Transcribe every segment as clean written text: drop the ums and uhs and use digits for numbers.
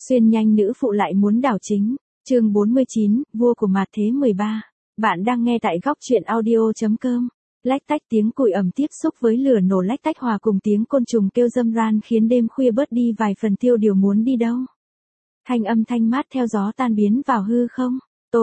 Xuyên nhanh nữ phụ lại muốn đảo chính. Chương 49, vua của mạt thế 13. Bạn đang nghe tại góc truyện audio.com. Lách tách tiếng củi ẩm tiếp xúc với lửa nổ lách tách hòa cùng tiếng côn trùng kêu râm ran khiến đêm khuya bớt đi vài phần tiêu điều muốn đi đâu. Thanh âm thanh mát theo gió tan biến vào hư không.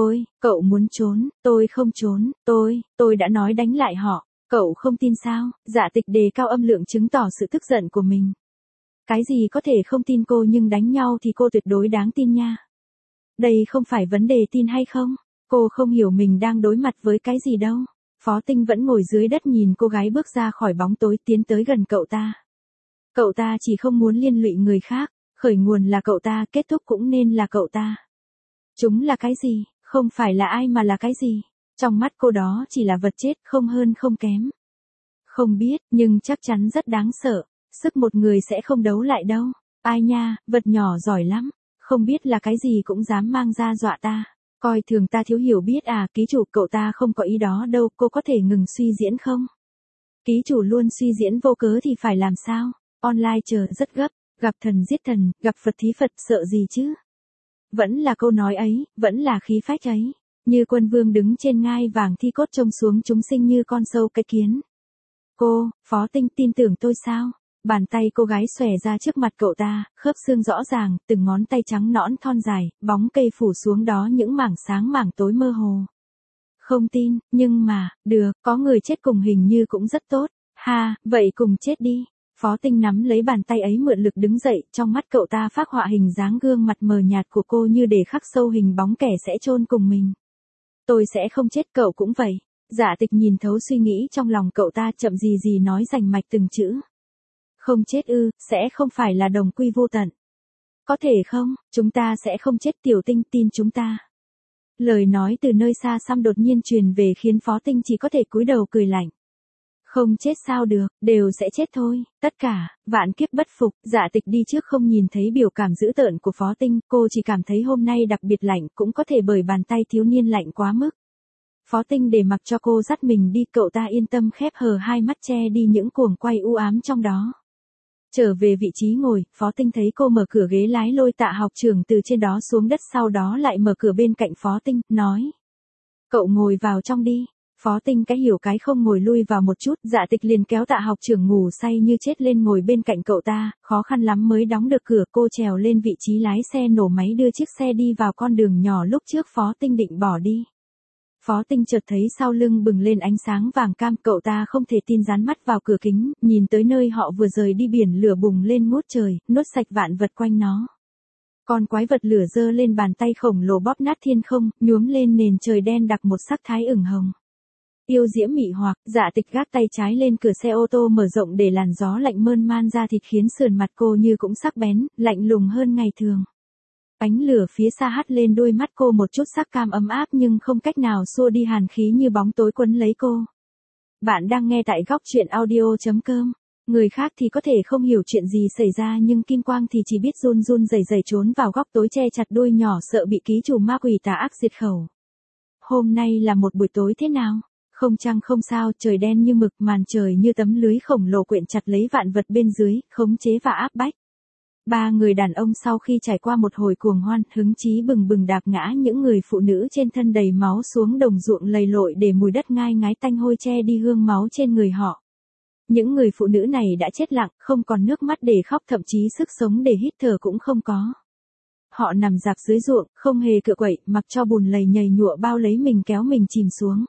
Cậu muốn trốn, tôi không trốn, tôi đã nói đánh lại họ, cậu không tin sao? Dạ Tịch đề cao âm lượng chứng tỏ sự tức giận của mình. Cái gì có thể không tin cô nhưng đánh nhau thì cô tuyệt đối đáng tin nha. Đây không phải vấn đề tin hay không, cô không hiểu mình đang đối mặt với cái gì đâu. Phó Tinh vẫn ngồi dưới đất nhìn cô gái bước ra khỏi bóng tối tiến tới gần cậu ta. Cậu ta chỉ không muốn liên lụy người khác, khởi nguồn là cậu ta, kết thúc cũng nên là cậu ta. Chúng là cái gì, không phải là ai mà là cái gì. Trong mắt cô đó chỉ là vật chết, không hơn không kém. Không biết, nhưng chắc chắn rất đáng sợ. Sức một người sẽ không đấu lại đâu. Ai nha, vật nhỏ giỏi lắm. Không biết là cái gì cũng dám mang ra dọa ta. Coi thường ta thiếu hiểu biết à, ký chủ, cậu ta không có ý đó đâu, cô có thể ngừng suy diễn không? Ký chủ luôn suy diễn vô cớ thì phải làm sao? Online chờ rất gấp, gặp thần giết thần, gặp Phật thí Phật, sợ gì chứ? Vẫn là câu nói ấy, vẫn là khí phách ấy. Như quân vương đứng trên ngai vàng thi cốt trông xuống chúng sinh như con sâu cái kiến. Cô, Phó Tinh tin tưởng tôi sao? Bàn tay cô gái xòe ra trước mặt cậu ta, khớp xương rõ ràng, từng ngón tay trắng nõn thon dài, bóng cây phủ xuống đó những mảng sáng mảng tối mơ hồ. Không tin, nhưng mà, được, có người chết cùng hình như cũng rất tốt. Ha, vậy cùng chết đi. Phó Tinh nắm lấy bàn tay ấy mượn lực đứng dậy, trong mắt cậu ta phác họa hình dáng gương mặt mờ nhạt của cô như để khắc sâu hình bóng kẻ sẽ chôn cùng mình. Tôi sẽ không chết, cậu cũng vậy. Dạ Tịch nhìn thấu suy nghĩ trong lòng cậu ta, chậm gì nói rành mạch từng chữ. Không chết ư, sẽ không phải là đồng quy vô tận. Có thể không, chúng ta sẽ không chết, Tiểu Tinh tin chúng ta. Lời nói từ nơi xa xăm đột nhiên truyền về khiến Phó Tinh chỉ có thể cúi đầu cười lạnh. Không chết sao được, đều sẽ chết thôi, tất cả, vạn kiếp bất phục. Dạ Tịch đi trước không nhìn thấy biểu cảm dữ tợn của Phó Tinh, cô chỉ cảm thấy hôm nay đặc biệt lạnh, cũng có thể bởi bàn tay thiếu niên lạnh quá mức. Phó Tinh để mặc cho cô dắt mình đi, cậu ta yên tâm khép hờ hai mắt che đi những cuồng quay u ám trong đó. Trở về vị trí ngồi, Phó Tinh thấy cô mở cửa ghế lái lôi Tạ học trưởng từ trên đó xuống đất, sau đó lại mở cửa bên cạnh Phó Tinh, nói. Cậu ngồi vào trong đi. Phó Tinh cái hiểu cái không ngồi lui vào một chút, Dạ Tịch liền kéo Tạ học trưởng ngủ say như chết lên ngồi bên cạnh cậu ta, khó khăn lắm mới đóng được cửa, cô trèo lên vị trí lái xe, nổ máy đưa chiếc xe đi vào con đường nhỏ lúc trước Phó Tinh định bỏ đi. Phó Tinh chợt thấy sau lưng bừng lên ánh sáng vàng cam, cậu ta không thể tin dán mắt vào cửa kính, nhìn tới nơi họ vừa rời đi, biển lửa bùng lên ngút trời, nuốt sạch vạn vật quanh nó. Con quái vật lửa giơ lên bàn tay khổng lồ bóp nát thiên không, nhuốm lên nền trời đen đặc một sắc thái ửng hồng. Yêu diễm mị hoặc, Dạ Tịch gác tay trái lên cửa xe ô tô mở rộng để làn gió lạnh mơn man ra thịt khiến sườn mặt cô như cũng sắc bén, lạnh lùng hơn ngày thường. Ánh lửa phía xa hắt lên đôi mắt cô một chút sắc cam ấm áp nhưng không cách nào xua đi hàn khí như bóng tối quấn lấy cô. Bạn đang nghe tại góc truyện audio.com. Người khác thì có thể không hiểu chuyện gì xảy ra nhưng Kim Quang thì chỉ biết run run rẩy rẩy trốn vào góc tối che chặt đuôi nhỏ, sợ bị ký chủ ma quỷ tà ác diệt khẩu. Hôm nay là một buổi tối thế nào? Không trăng không sao, trời đen như mực, màn trời như tấm lưới khổng lồ quyện chặt lấy vạn vật bên dưới, khống chế và áp bách. Ba người đàn ông sau khi trải qua một hồi cuồng hoan, hứng chí bừng bừng đạp ngã những người phụ nữ trên thân đầy máu xuống đồng ruộng lầy lội để mùi đất ngai ngái tanh hôi che đi hương máu trên người họ. Những người phụ nữ này đã chết lặng, không còn nước mắt để khóc, thậm chí sức sống để hít thở cũng không có. Họ nằm rạp dưới ruộng, không hề cựa quậy, mặc cho bùn lầy nhầy nhụa bao lấy mình kéo mình chìm xuống.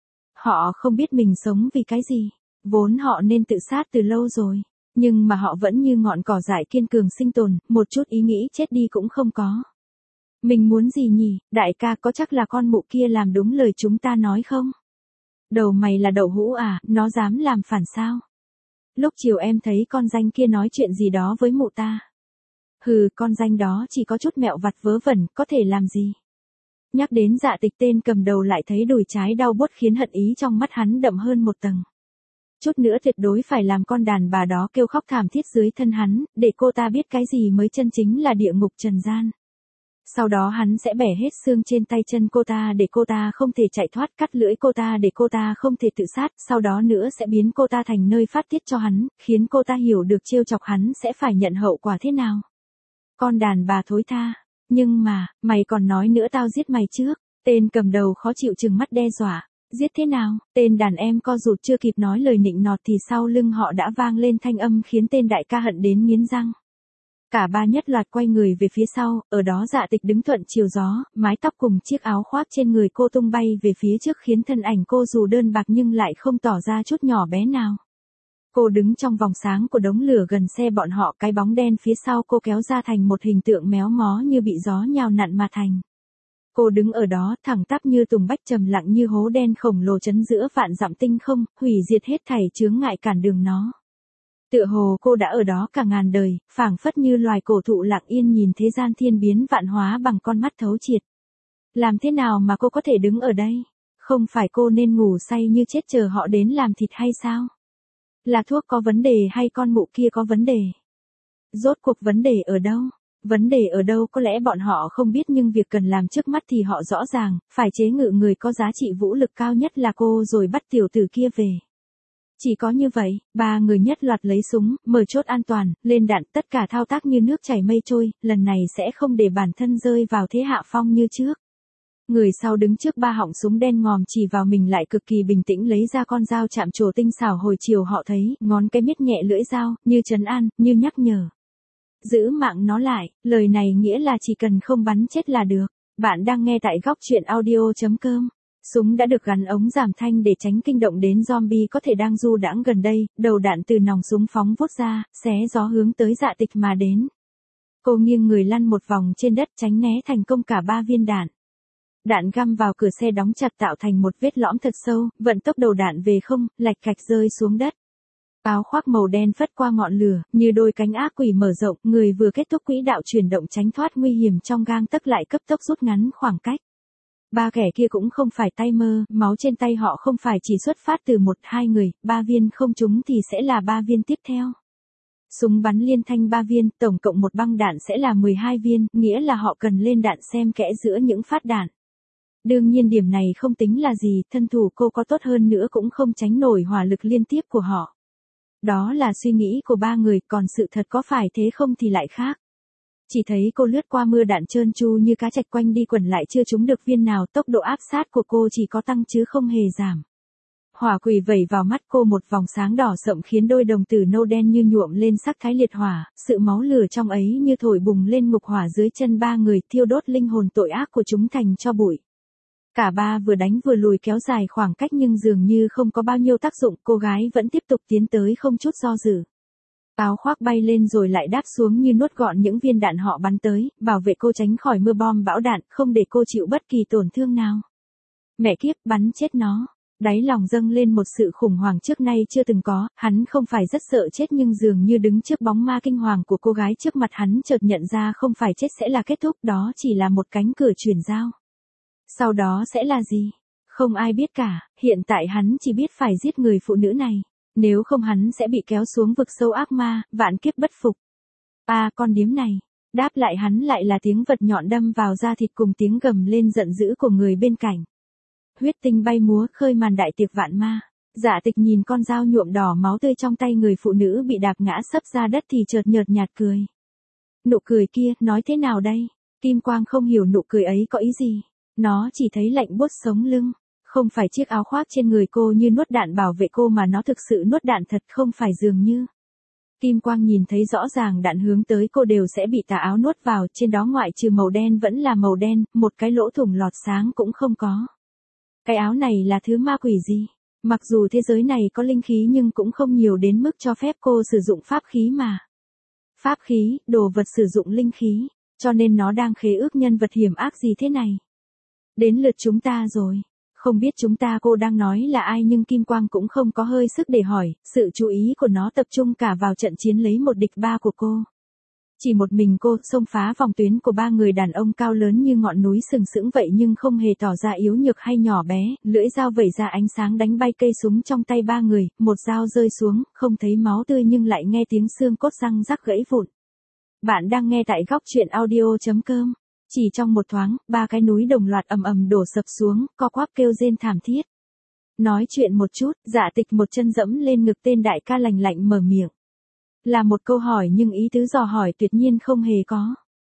Họ không biết mình sống vì cái gì, vốn họ nên tự sát từ lâu rồi. Nhưng mà họ vẫn như ngọn cỏ dại kiên cường sinh tồn, một chút ý nghĩ chết đi cũng không có. Mình muốn gì nhỉ, đại ca, có chắc là con mụ kia làm đúng lời chúng ta nói không? Đầu mày là đậu hũ à, nó dám làm phản sao? Lúc chiều em thấy con danh kia nói chuyện gì đó với mụ ta. Hừ, con danh đó chỉ có chút mẹo vặt vớ vẩn, có thể làm gì? Nhắc đến Dạ Tịch, tên cầm đầu lại thấy đùi trái đau buốt khiến hận ý trong mắt hắn đậm hơn một tầng. Chút nữa tuyệt đối phải làm con đàn bà đó kêu khóc thảm thiết dưới thân hắn, để cô ta biết cái gì mới chân chính là địa ngục trần gian. Sau đó hắn sẽ bẻ hết xương trên tay chân cô ta để cô ta không thể chạy thoát, cắt lưỡi cô ta để cô ta không thể tự sát, sau đó nữa sẽ biến cô ta thành nơi phát tiết cho hắn, khiến cô ta hiểu được trêu chọc hắn sẽ phải nhận hậu quả thế nào. Con đàn bà thối tha. Nhưng mà, mày còn nói nữa tao giết mày trước. Tên cầm đầu khó chịu trừng mắt đe dọa. Giết thế nào? Tên đàn em co rụt chưa kịp nói lời nịnh nọt thì sau lưng họ đã vang lên thanh âm khiến tên đại ca hận đến nghiến răng. Cả ba nhất loạt quay người về phía sau, ở đó Dạ Tịch đứng thuận chiều gió, mái tóc cùng chiếc áo khoác trên người cô tung bay về phía trước khiến thân ảnh cô dù đơn bạc nhưng lại không tỏ ra chút nhỏ bé nào. Cô đứng trong vòng sáng của đống lửa gần xe bọn họ, cái bóng đen phía sau cô kéo ra thành một hình tượng méo mó như bị gió nhào nặn mà thành. Cô đứng ở đó thẳng tắp như tùng bách, trầm lặng như hố đen khổng lồ trấn giữa vạn dặm tinh không, hủy diệt hết thảy chướng ngại cản đường nó. Tựa hồ cô đã ở đó cả ngàn đời, phảng phất như loài cổ thụ lặng yên nhìn thế gian thiên biến vạn hóa bằng con mắt thấu triệt. Làm thế nào mà cô có thể đứng ở đây? Không phải cô nên ngủ say như chết chờ họ đến làm thịt hay sao? Là thuốc có vấn đề hay con mụ kia có vấn đề? Rốt cuộc vấn đề ở đâu? Vấn đề ở đâu có lẽ bọn họ không biết nhưng việc cần làm trước mắt thì họ rõ ràng, phải chế ngự người có giá trị vũ lực cao nhất là cô rồi bắt tiểu tử kia về. Chỉ có như vậy, ba người nhất loạt lấy súng, mở chốt an toàn, lên đạn, tất cả thao tác như nước chảy mây trôi, lần này sẽ không để bản thân rơi vào thế hạ phong như trước. Người sau đứng trước ba họng súng đen ngòm chỉ vào mình lại cực kỳ bình tĩnh lấy ra con dao chạm trổ tinh xảo, hồi chiều họ thấy, ngón cái miết nhẹ lưỡi dao, như trấn an, như nhắc nhở. Giữ mạng nó lại, lời này nghĩa là chỉ cần không bắn chết là được. Bạn đang nghe tại góc truyện audio.com. Súng đã được gắn ống giảm thanh để tránh kinh động đến zombie có thể đang du đãng gần đây, đầu đạn từ nòng súng phóng vút ra, xé gió hướng tới Dạ Tịch mà đến. Cô nghiêng người lăn một vòng trên đất tránh né thành công cả 3 viên đạn. Đạn găm vào cửa xe đóng chặt tạo thành một vết lõm thật sâu, vận tốc đầu đạn về không, lạch cạch rơi xuống đất. Áo khoác màu đen phất qua ngọn lửa, như đôi cánh ác quỷ mở rộng, người vừa kết thúc quỹ đạo chuyển động tránh thoát nguy hiểm trong gang tấc lại cấp tốc rút ngắn khoảng cách. Ba kẻ kia cũng không phải tay mơ, máu trên tay họ không phải chỉ xuất phát từ 1-2 người, 3 viên không trúng thì sẽ là 3 viên tiếp theo. Súng bắn liên thanh 3 viên, tổng cộng một băng đạn sẽ là 12 viên, nghĩa là họ cần lên đạn xem kẽ giữa những phát đạn. Đương nhiên điểm này không tính là gì, thân thủ cô có tốt hơn nữa cũng không tránh nổi hỏa lực liên tiếp của họ. Đó là suy nghĩ của ba người, còn sự thật có phải thế không thì lại khác. Chỉ thấy cô lướt qua mưa đạn trơn tru như cá trạch quanh đi quẩn lại chưa trúng được viên nào, tốc độ áp sát của cô chỉ có tăng chứ không hề giảm. Hỏa quỷ vẩy vào mắt cô một vòng sáng đỏ sậm khiến đôi đồng tử nâu đen như nhuộm lên sắc thái liệt hỏa, sự máu lửa trong ấy như thổi bùng lên ngục hỏa dưới chân ba người, thiêu đốt linh hồn tội ác của chúng thành tro bụi. Cả ba vừa đánh vừa lùi kéo dài khoảng cách nhưng dường như không có bao nhiêu tác dụng, cô gái vẫn tiếp tục tiến tới không chút do dự. Áo khoác bay lên rồi lại đáp xuống như nuốt gọn những viên đạn họ bắn tới, bảo vệ cô tránh khỏi mưa bom bão đạn, không để cô chịu bất kỳ tổn thương nào. Mẹ kiếp, bắn chết nó. Đáy lòng dâng lên một sự khủng hoảng trước nay chưa từng có, hắn không phải rất sợ chết nhưng dường như đứng trước bóng ma kinh hoàng của cô gái trước mặt hắn chợt nhận ra không phải chết sẽ là kết thúc, đó chỉ là một cánh cửa chuyển giao. Sau đó sẽ là gì? Không ai biết cả, hiện tại hắn chỉ biết phải giết người phụ nữ này. Nếu không hắn sẽ bị kéo xuống vực sâu ác ma, vạn kiếp bất phục. Con điếm này. Đáp lại hắn lại là tiếng vật nhọn đâm vào da thịt cùng tiếng gầm lên giận dữ của người bên cạnh. Huyết tinh bay múa khơi màn đại tiệc vạn ma. Dạ Tịch nhìn con dao nhuộm đỏ máu tươi trong tay người phụ nữ bị đạp ngã sấp ra đất thì chợt nhợt nhạt cười. Nụ cười kia, nói thế nào đây? Kim Quang không hiểu nụ cười ấy có ý gì. Nó chỉ thấy lạnh buốt sống lưng. Không phải chiếc áo khoác trên người cô như nuốt đạn bảo vệ cô mà nó thực sự nuốt đạn thật, không phải dường như. Kim Quang nhìn thấy rõ ràng đạn hướng tới cô đều sẽ bị tà áo nuốt vào, trên đó ngoại trừ màu đen vẫn là màu đen, một cái lỗ thủng lọt sáng cũng không có. Cái áo này là thứ ma quỷ gì? Mặc dù thế giới này có linh khí nhưng cũng không nhiều đến mức cho phép cô sử dụng pháp khí mà. Pháp khí, đồ vật sử dụng linh khí, cho nên nó đang khế ước nhân vật hiểm ác gì thế này. Đến lượt chúng ta rồi. Không biết chúng ta cô đang nói là ai nhưng Kim Quang cũng không có hơi sức để hỏi, sự chú ý của nó tập trung cả vào trận chiến lấy một địch ba của cô. Chỉ một mình cô xông phá vòng tuyến của ba người đàn ông cao lớn như ngọn núi sừng sững vậy nhưng không hề tỏ ra yếu nhược hay nhỏ bé, lưỡi dao vẩy ra ánh sáng đánh bay cây súng trong tay ba người, một dao rơi xuống, không thấy máu tươi nhưng lại nghe tiếng xương cốt răng rắc gãy vụn. Bạn đang nghe tại góc truyện audio.com. Chỉ trong một thoáng, ba cái núi đồng loạt ầm ầm đổ sập xuống, co quắp kêu rên thảm thiết. Nói chuyện một chút, Dạ Tịch một chân dẫm lên ngực tên đại ca lạnh lạnh mở miệng. Là một câu hỏi nhưng ý tứ dò hỏi tuyệt nhiên không hề có.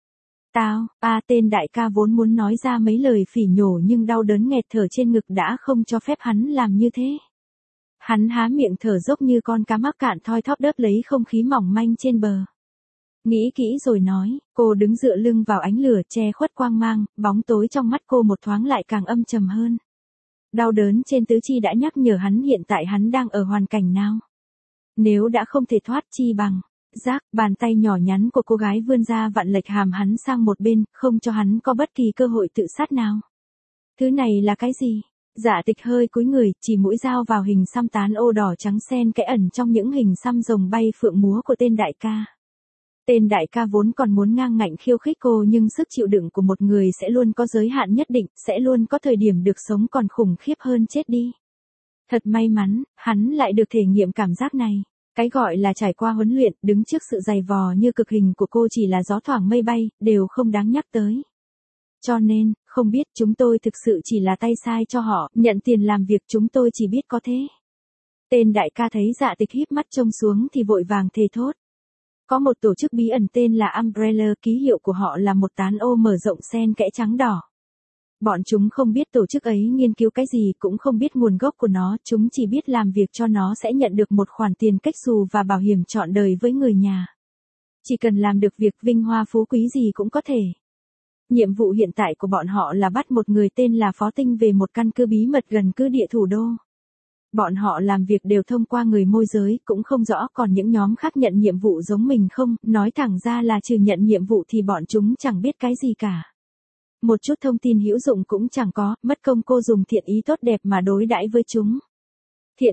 Tên đại ca vốn muốn nói ra mấy lời phỉ nhổ nhưng đau đớn nghẹt thở trên ngực đã không cho phép hắn làm như thế. Hắn há miệng thở dốc như con cá mắc cạn thoi thóp đớp lấy không khí mỏng manh trên bờ. Nghĩ kỹ rồi nói, cô đứng dựa lưng vào ánh lửa che khuất quang mang, bóng tối trong mắt cô một thoáng lại càng âm trầm hơn. Đau đớn trên tứ chi đã nhắc nhở hắn hiện tại hắn đang ở hoàn cảnh nào. Nếu đã không thể thoát chi bằng. Bàn tay nhỏ nhắn của cô gái vươn ra vặn lệch hàm hắn sang một bên, không cho hắn có bất kỳ cơ hội tự sát nào. Thứ này là cái gì? Dạ Tịch hơi cúi người, chỉ mũi dao vào hình xăm tán ô đỏ trắng xen kẽ ẩn trong những hình xăm rồng bay phượng múa của tên đại ca. Tên đại ca vốn còn muốn ngang ngạnh khiêu khích cô nhưng sức chịu đựng của một người sẽ luôn có giới hạn nhất định, sẽ luôn có thời điểm được sống còn khủng khiếp hơn chết đi. Thật may mắn, hắn lại được thể nghiệm cảm giác này. Cái gọi là trải qua huấn luyện, đứng trước sự dày vò như cực hình của cô chỉ là gió thoảng mây bay, đều không đáng nhắc tới. Cho nên, không biết chúng tôi thực sự chỉ là tay sai cho họ, nhận tiền làm việc chúng tôi chỉ biết có thế. Tên đại ca thấy Dạ Tịch híp mắt trông xuống thì vội vàng thề thốt. Có một tổ chức bí ẩn tên là Umbrella, ký hiệu của họ là một tán ô mở rộng xen kẽ trắng đỏ. Bọn chúng không biết tổ chức ấy nghiên cứu cái gì, cũng không biết nguồn gốc của nó, chúng chỉ biết làm việc cho nó sẽ nhận được một khoản tiền cách xù và bảo hiểm trọn đời với người nhà. Chỉ cần làm được việc vinh hoa phú quý gì cũng có thể. Nhiệm vụ hiện tại của bọn họ là bắt một người tên là Phó Tinh về một căn cứ bí mật gần cứ địa thủ đô. Bọn họ làm việc đều thông qua người môi giới, cũng không rõ còn những nhóm khác nhận nhiệm vụ giống mình không, nói thẳng ra là trừ nhận nhiệm vụ thì bọn chúng chẳng biết cái gì cả. Một chút thông tin hữu dụng cũng chẳng có, mất công cô dùng thiện ý tốt đẹp mà đối đãi với chúng. Thiện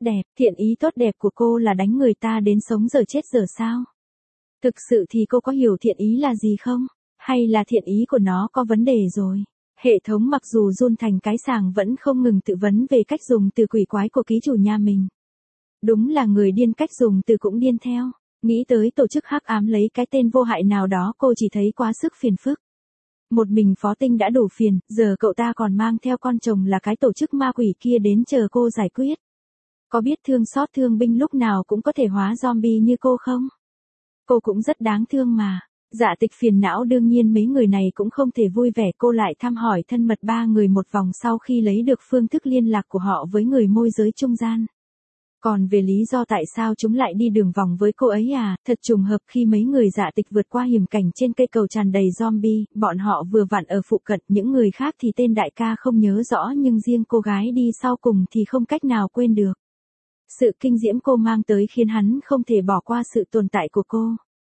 ý tốt đẹp của cô là đánh người ta đến sống giờ chết giờ sao? Thực sự thì cô có hiểu thiện ý là gì không? Hay là thiện ý của nó có vấn đề rồi? Hệ thống mặc dù run thành cái sàng vẫn không ngừng tự vấn về cách dùng từ quỷ quái của ký chủ nhà mình. Đúng là người điên cách dùng từ cũng điên theo. Nghĩ tới tổ chức hắc ám lấy cái tên vô hại nào đó cô chỉ thấy quá sức phiền phức. Một mình Phó Tinh đã đủ phiền, giờ cậu ta còn mang theo con chồng là cái tổ chức ma quỷ kia đến chờ cô giải quyết. Có biết thương xót thương binh lúc nào cũng có thể hóa zombie như cô không? Cô cũng rất đáng thương mà. Dạ Tịch phiền não đương nhiên mấy người này cũng không thể vui vẻ, cô lại thăm hỏi thân mật ba người một vòng sau khi lấy được phương thức liên lạc của họ với người môi giới trung gian. Còn về lý do tại sao chúng lại đi đường vòng với cô ấy thật trùng hợp khi mấy người Dạ Tịch vượt qua hiểm cảnh trên cây cầu tràn đầy zombie, bọn họ vừa vặn ở phụ cận, những người khác thì tên đại ca không nhớ rõ nhưng riêng cô gái đi sau cùng thì không cách nào quên được. Sự kinh diễm cô mang tới khiến hắn không thể bỏ qua sự tồn tại của cô.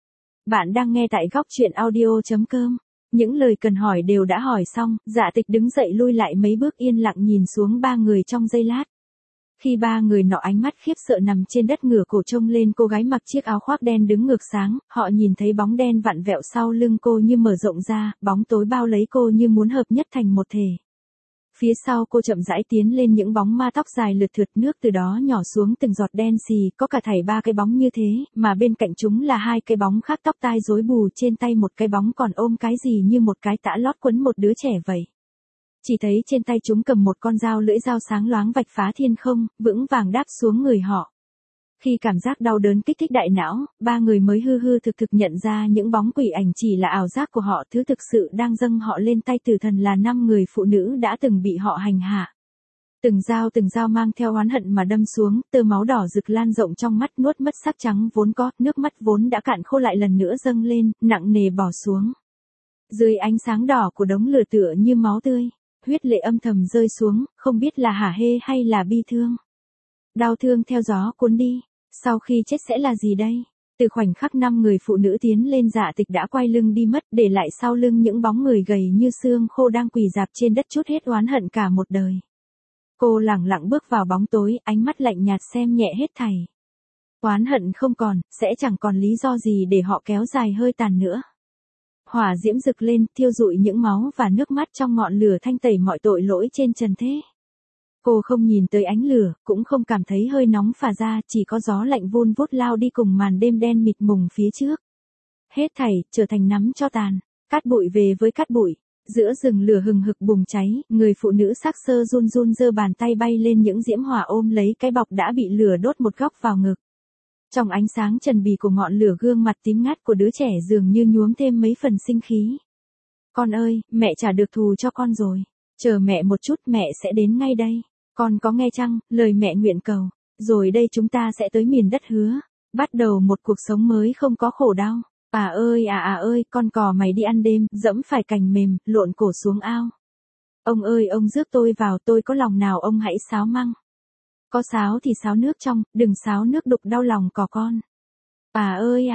Bạn đang nghe tại góc truyện audio.com. Những lời cần hỏi đều đã hỏi xong, Dạ Tịch đứng dậy lui lại mấy bước yên lặng nhìn xuống ba người trong giây lát. Khi ba người nọ ánh mắt khiếp sợ nằm trên đất ngửa cổ trông lên cô gái mặc chiếc áo khoác đen đứng ngược sáng, họ nhìn thấy bóng đen vặn vẹo sau lưng cô như mở rộng ra, bóng tối bao lấy cô như muốn hợp nhất thành một thể. Phía sau cô chậm rãi tiến lên những bóng ma tóc dài lượt thượt, nước từ đó nhỏ xuống từng giọt đen xì, có cả thảy ba cái bóng như thế, mà bên cạnh chúng là hai cái bóng khác tóc tai rối bù, trên tay một cái bóng còn ôm cái gì như một cái tã lót quấn một đứa trẻ vậy. Chỉ thấy trên tay chúng cầm một con dao lưỡi dao sáng loáng vạch phá thiên không, vững vàng đáp xuống người họ. Khi cảm giác đau đớn kích thích đại não, ba người mới hư hư thực thực nhận ra những bóng quỷ ảnh chỉ là ảo giác của họ, thứ thực sự đang dâng họ lên tay tử thần là 5 người phụ nữ đã từng bị họ hành hạ. Từng dao mang theo oán hận mà đâm xuống, tơ máu đỏ rực lan rộng trong mắt, nuốt mất sắc trắng vốn có, nước mắt vốn đã cạn khô lại lần nữa dâng lên, nặng nề bỏ xuống. Dưới ánh sáng đỏ của đống lửa tựa như máu tươi, huyết lệ âm thầm rơi xuống, không biết là hả hê hay là bi thương. Đau thương theo gió cuốn đi, sau khi chết sẽ là gì đây? Từ khoảnh khắc 5 người phụ nữ tiến lên, Dạ Tịch đã quay lưng đi mất, để lại sau lưng những bóng người gầy như xương khô đang quỳ rạp trên đất trút hết oán hận cả một đời. Cô lẳng lặng bước vào bóng tối, ánh mắt lạnh nhạt xem nhẹ hết thảy. Oán hận không còn, sẽ chẳng còn lý do gì để họ kéo dài hơi tàn nữa. Hỏa diễm rực lên, thiêu rụi những máu và nước mắt trong ngọn lửa, thanh tẩy mọi tội lỗi trên trần thế. Cô không nhìn tới ánh lửa, cũng không cảm thấy hơi nóng phả ra, chỉ có gió lạnh vun vút lao đi cùng màn đêm đen mịt mùng phía trước. Hết thảy, trở thành nắm tro tàn, cát bụi về với cát bụi. Giữa rừng lửa hừng hực bùng cháy, người phụ nữ sắc sơ run run giơ bàn tay bay lên những diễm hỏa ôm lấy cái bọc đã bị lửa đốt một góc vào ngực. Trong ánh sáng trần bì của ngọn lửa, gương mặt tím ngắt của đứa trẻ dường như nhuốm thêm mấy phần sinh khí. Con ơi, mẹ trả được thù cho con rồi. Chờ mẹ một chút, mẹ sẽ đến ngay đây. Con có nghe chăng, lời mẹ nguyện cầu. Rồi đây chúng ta sẽ tới miền đất hứa. Bắt đầu một cuộc sống mới không có khổ đau. Ơi, con cò mày đi ăn đêm, dẫm phải cành mềm, lộn cổ xuống ao. Ông ơi, ông rước tôi vào, tôi có lòng nào ông hãy sáo măng. Có sáo thì sáo nước trong, đừng sáo nước đục đau lòng cò con. Ơi.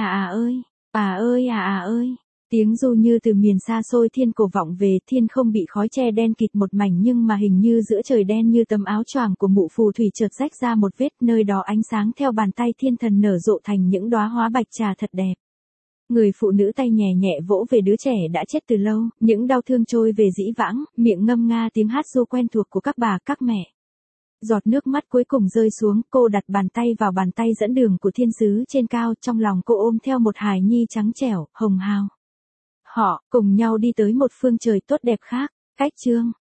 Ơi. Tiếng ru như từ miền xa xôi thiên cổ vọng về, thiên không bị khói che đen kịt một mảnh, nhưng mà hình như giữa trời đen như tấm áo choàng của mụ phù thủy chợt rách ra một vết, nơi đó ánh sáng theo bàn tay thiên thần nở rộ thành những đóa hoa bạch trà thật đẹp. Người phụ nữ tay nhẹ nhẹ vỗ về đứa trẻ đã chết từ lâu, những đau thương trôi về dĩ vãng, miệng ngâm nga tiếng hát ru quen thuộc của các bà các mẹ. Giọt nước mắt cuối cùng rơi xuống, cô đặt bàn tay vào bàn tay dẫn đường của thiên sứ trên cao, trong lòng cô ôm theo một hài nhi trắng trẻo, hồng hào. Họ cùng nhau đi tới một phương trời tốt đẹp khác. Cách chương